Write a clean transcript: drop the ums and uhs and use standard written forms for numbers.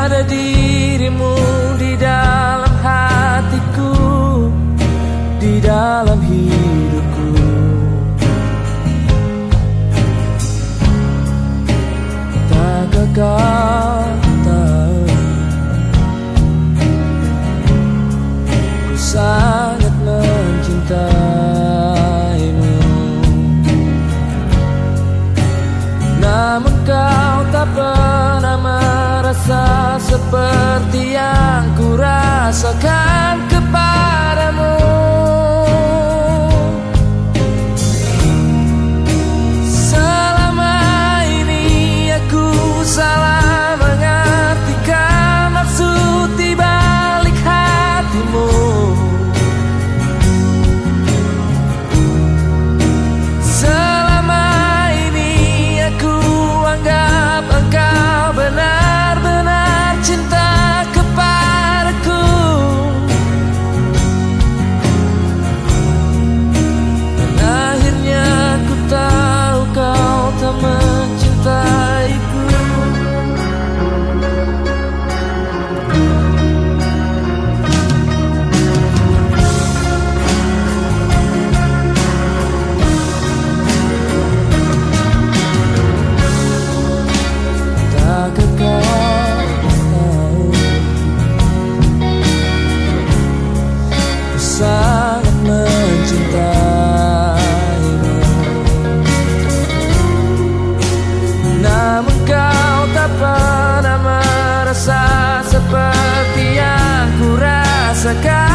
ada dirimu di dalam hatiku, di dalam hidupku. Takkah kau tahu, ku sangat mencintaimu. Namun kau tak pernah merasa seperti yang ku rasakan kepadamu. Selama ini aku salah mengartikan maksud di balik hatimu. Selama ini aku anggap engkau benar-benar cinta kepadaku. Dan akhirnya ku tahu kau tak mencintaiku. Takkah kau tahu, ku sangat mencintaimu. Namun kau tak pernah merasa seperti yang ku rasakan.